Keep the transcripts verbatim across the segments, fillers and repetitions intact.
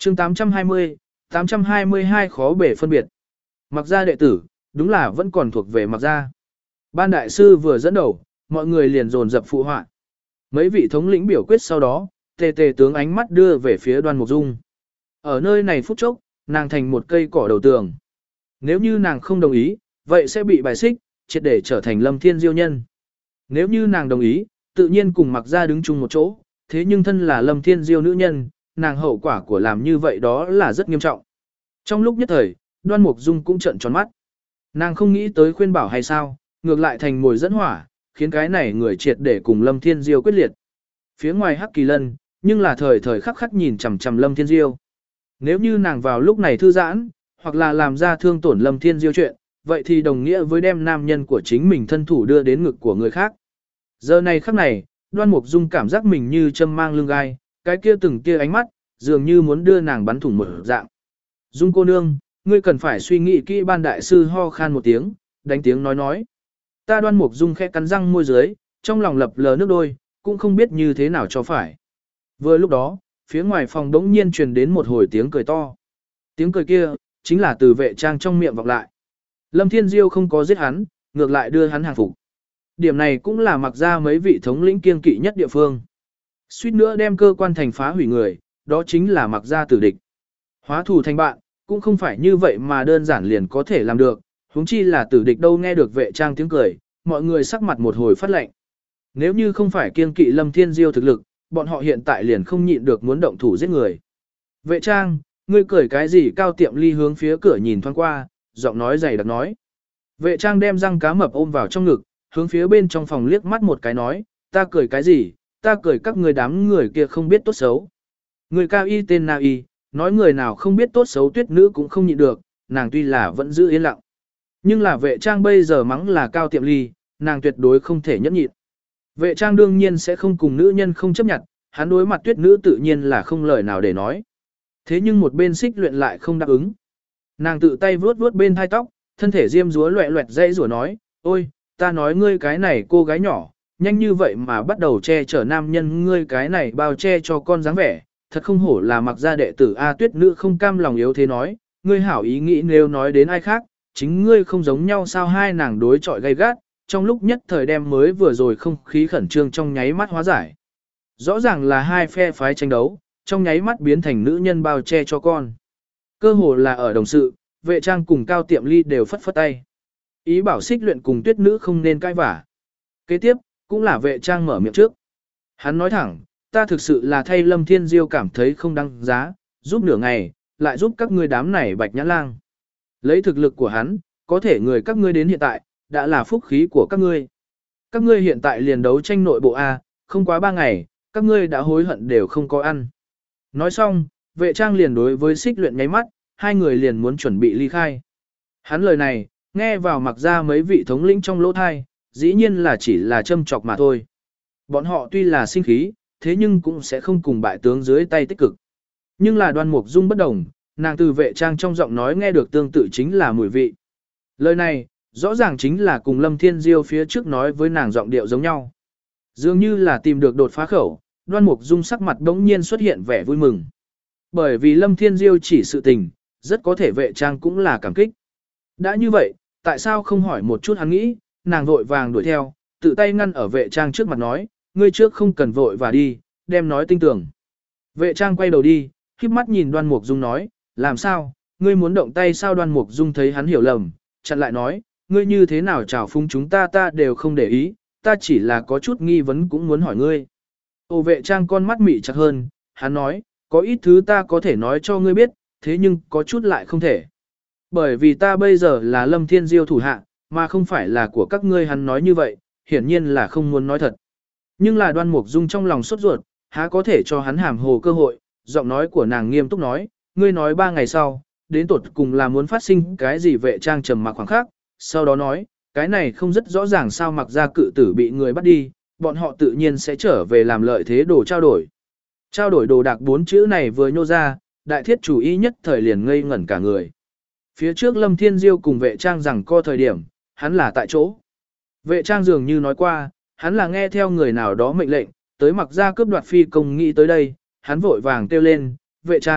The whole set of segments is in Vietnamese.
chương tám trăm hai mươi, tám trăm hai mươi hai khó bể phân biệt. Mặc gia đệ tử, đúng là vẫn còn thuộc về mặc gia. Ban đại sư vừa dẫn đầu, mọi người liền dồn dập phụ họa. Mấy vị thống lĩnh biểu quyết sau đó, tề tề tướng ánh mắt đưa về phía Đoan Mục Dung. Ở nơi này phút chốc, nàng thành một cây cỏ đầu tường. Nếu như nàng không đồng ý, vậy sẽ bị bài xích, triệt để trở thành Lâm Thiên Diêu nhân. Nếu như nàng đồng ý, tự nhiên cùng mặc gia đứng chung một chỗ, thế nhưng thân là Lâm Thiên Diêu nữ nhân, nàng hậu quả của làm như vậy đó là rất nghiêm trọng. Trong lúc nhất thời, Đoan Mục Dung cũng trợn tròn mắt. Nàng không nghĩ tới khuyên bảo hay sao, ngược lại thành mồi dẫn hỏa, khiến cái này người triệt để cùng Lâm Thiên Diêu quyết liệt. Phía ngoài Hắc Kỳ Lân, nhưng là thời thời khắc khắc nhìn chằm chằm Lâm Thiên Diêu. Nếu như nàng vào lúc này thư giãn, hoặc là làm ra thương tổn Lâm Thiên Diêu chuyện, vậy thì đồng nghĩa với đem nam nhân của chính mình thân thủ đưa đến ngực của người khác. Giờ này khắc này, Đoan Mục Dung cảm giác mình như châm mang lưng gai, cái kia từng kia ánh mắt, dường như muốn đưa nàng bắn thủng một dạng. Dung cô nương, ngươi cần phải suy nghĩ kỹ. Ban đại sư ho khan một tiếng, đánh tiếng nói nói. Ta Đoan Mục Dung khẽ cắn răng môi dưới, trong lòng lập lờ nước đôi, cũng không biết như thế nào cho phải. Vừa lúc đó, phía ngoài phòng đống nhiên truyền đến một hồi tiếng cười to. Tiếng cười kia, chính là từ vệ trang trong miệng vọng lại. Lâm Thiên Diêu không có giết hắn, ngược lại đưa hắn hàng phục. Điểm này cũng là mặc ra mấy vị thống lĩnh kiên kỵ nhất địa phương. Suýt nữa đem cơ quan thành phá hủy người, đó chính là mặc ra tử địch. Hóa thù thành bạn, cũng không phải như vậy mà đơn giản liền có thể làm được, huống chi là tử địch đâu. Nghe được vệ trang tiếng cười, mọi người sắc mặt một hồi phát lạnh. Nếu như không phải kiên kỵ Lâm Thiên Diêu thực lực, bọn họ hiện tại liền không nhịn được muốn động thủ giết người. Vệ trang, ngươi cười cái gì? Cao Tiệm Ly hướng phía cửa nhìn thoáng qua, giọng nói dày đặc nói. Vệ trang đem răng cá mập ôm vào trong ngực, hướng phía bên trong phòng liếc mắt một cái nói, ta cười cái gì, ta cười các người đám người kia không biết tốt xấu. Người cao y tên Na Y, nói người nào không biết tốt xấu Tuyết nữ cũng không nhịn được, nàng tuy là vẫn giữ yên lặng. Nhưng là vệ trang bây giờ mắng là Cao Tiệm Ly, nàng tuyệt đối không thể nhẫn nhịn. Vệ trang đương nhiên sẽ không cùng nữ nhân không chấp nhận, hắn đối mặt Tuyết nữ tự nhiên là không lời nào để nói. Thế nhưng một bên Xích Luyện lại không đáp ứng. Nàng tự tay vuốt vuốt bên hai tóc, thân thể diêm dúa loẹ loẹt dây rủa nói, ôi, ta nói ngươi cái này cô gái nhỏ, nhanh như vậy mà bắt đầu che chở nam nhân, ngươi cái này bao che cho con dáng vẻ, thật không hổ là mặc gia đệ tử. A Tuyết nữ không cam lòng yếu thế nói, ngươi hảo ý nghĩ nếu nói đến ai khác, chính ngươi không giống nhau sao? Hai nàng đối chọi gay gắt, trong lúc nhất thời đem mới vừa rồi không khí khẩn trương trong nháy mắt hóa giải. Rõ ràng là hai phe phái tranh đấu, trong nháy mắt biến thành nữ nhân bao che cho con. Cơ hồ là ở đồng sự, vệ trang cùng Cao Tiệm Ly đều phất phất tay. Ý bảo Xích Luyện cùng Tuyết nữ không nên cãi vả. Kế tiếp, cũng là vệ trang mở miệng trước. Hắn nói thẳng, ta thực sự là thay Lâm Thiên Diêu cảm thấy không đáng giá, giúp nửa ngày, lại giúp các ngươi đám này bạch nhã lang. Lấy thực lực của hắn, có thể người các ngươi đến hiện tại, đã là phúc khí của các ngươi. Các ngươi hiện tại liền đấu tranh nội bộ A, không quá ba ngày, các ngươi đã hối hận đều không có ăn. Nói xong, vệ trang liền đối với Xích Luyện nháy mắt, hai người liền muốn chuẩn bị ly khai. Hắn lời này, nghe vào mặc ra mấy vị thống lĩnh trong lỗ thai, dĩ nhiên là chỉ là châm chọc mà thôi. Bọn họ tuy là sinh khí, thế nhưng cũng sẽ không cùng bại tướng dưới tay tích cực. Nhưng là Đoan Mục Dung bất đồng, nàng từ vệ trang trong giọng nói nghe được tương tự chính là mùi vị. Lời này, rõ ràng chính là cùng Lâm Thiên Diêu phía trước nói với nàng giọng điệu giống nhau. Dường như là tìm được đột phá khẩu, Đoan Mục Dung sắc mặt đống nhiên xuất hiện vẻ vui mừng. Bởi vì Lâm Thiên Diêu chỉ sự tình, rất có thể vệ trang cũng là cảm kích. Đã như vậy, tại sao không hỏi một chút hắn nghĩ, nàng vội vàng đuổi theo, tự tay ngăn ở vệ trang trước mặt nói, ngươi trước không cần vội và đi, đem nói tinh tưởng. Vệ trang quay đầu đi, khép mắt nhìn Đoan Mục Dung nói, làm sao, ngươi muốn động tay sao? Đoan Mục Dung thấy hắn hiểu lầm, chặn lại nói, ngươi như thế nào chào phúng chúng ta ta đều không để ý, ta chỉ là có chút nghi vấn cũng muốn hỏi ngươi. Ô vệ trang con mắt mị chặt hơn, hắn nói, có ít thứ ta có thể nói cho ngươi biết, thế nhưng có chút lại không thể. Bởi vì ta bây giờ là Lâm Thiên Diêu thủ hạ, mà không phải là của các ngươi. Hắn nói như vậy, hiển nhiên là không muốn nói thật. Nhưng là Đoan Mục Dung trong lòng sốt ruột, há có thể cho hắn hàm hồ cơ hội, giọng nói của nàng nghiêm túc nói, ngươi nói ba ngày sau, đến tột cùng là muốn phát sinh cái gì? Vệ trang trầm mặc khoảng khắc, sau đó nói, cái này không rất rõ ràng sao? Mặc ra cự tử bị người bắt đi, bọn họ tự nhiên sẽ trở về làm lợi thế đồ trao đổi. Trao đổi đồ đạc bốn chữ này vừa nhô ra, đại thiết chủ ý nhất thời liền ngây ngẩn cả người. Phía trước Lâm Thiên Diêu cùng vệ trang rằng co thời điểm, hắn là tại chỗ. Vệ trang dường như nói qua, hắn là nghe theo người nào đó mệnh lệnh, tới mặc ra cướp đoạt phi công. Nghĩ tới đây, hắn vội vàng kêu lên, vệ trang,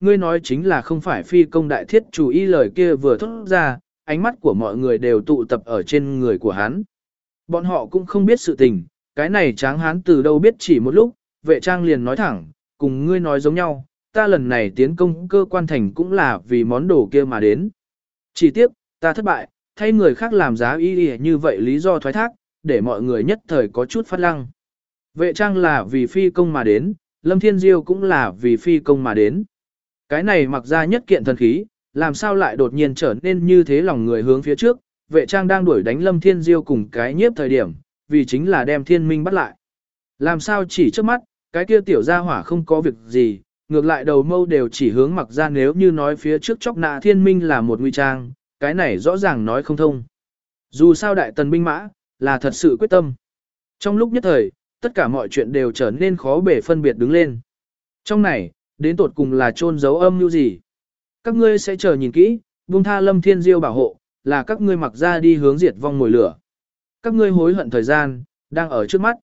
ngươi nói chính là không phải phi công đại thiết chủ y lời kia vừa thốt ra, ánh mắt của mọi người đều tụ tập ở trên người của hắn. Bọn họ cũng không biết sự tình, cái này tráng hán từ đâu biết chỉ một lúc, vệ trang liền nói thẳng, cùng ngươi nói giống nhau, ta lần này tiến công cơ quan thành cũng là vì món đồ kia mà đến. Chỉ tiếc, ta thất bại, thay người khác làm giá y y như vậy lý do thoái thác, để mọi người nhất thời có chút phát lăng. Vệ trang là vì phi công mà đến, Lâm Thiên Diêu cũng là vì phi công mà đến. Cái này mặc ra nhất kiện thần khí, làm sao lại đột nhiên trở nên như thế lòng người hướng phía trước, vệ trang đang đuổi đánh Lâm Thiên Diêu cùng cái nhiếp thời điểm, vì chính là đem thiên minh bắt lại. Làm sao chỉ trước mắt, cái kia tiểu gia hỏa không có việc gì, ngược lại đầu mâu đều chỉ hướng mặc ra nếu như nói phía trước chóc nạ thiên minh là một nguy trang, cái này rõ ràng nói không thông. Dù sao đại tần binh mã, là thật sự quyết tâm. Trong lúc nhất thời, tất cả mọi chuyện đều trở nên khó bể phân biệt đứng lên. Trong này, đến tột cùng là trôn giấu âm như gì? Các ngươi sẽ chờ nhìn kỹ, buông tha Lâm Thiên Diêu bảo hộ, là các ngươi mặc ra đi hướng diệt vong mồi lửa. Các ngươi hối hận thời gian, đang ở trước mắt.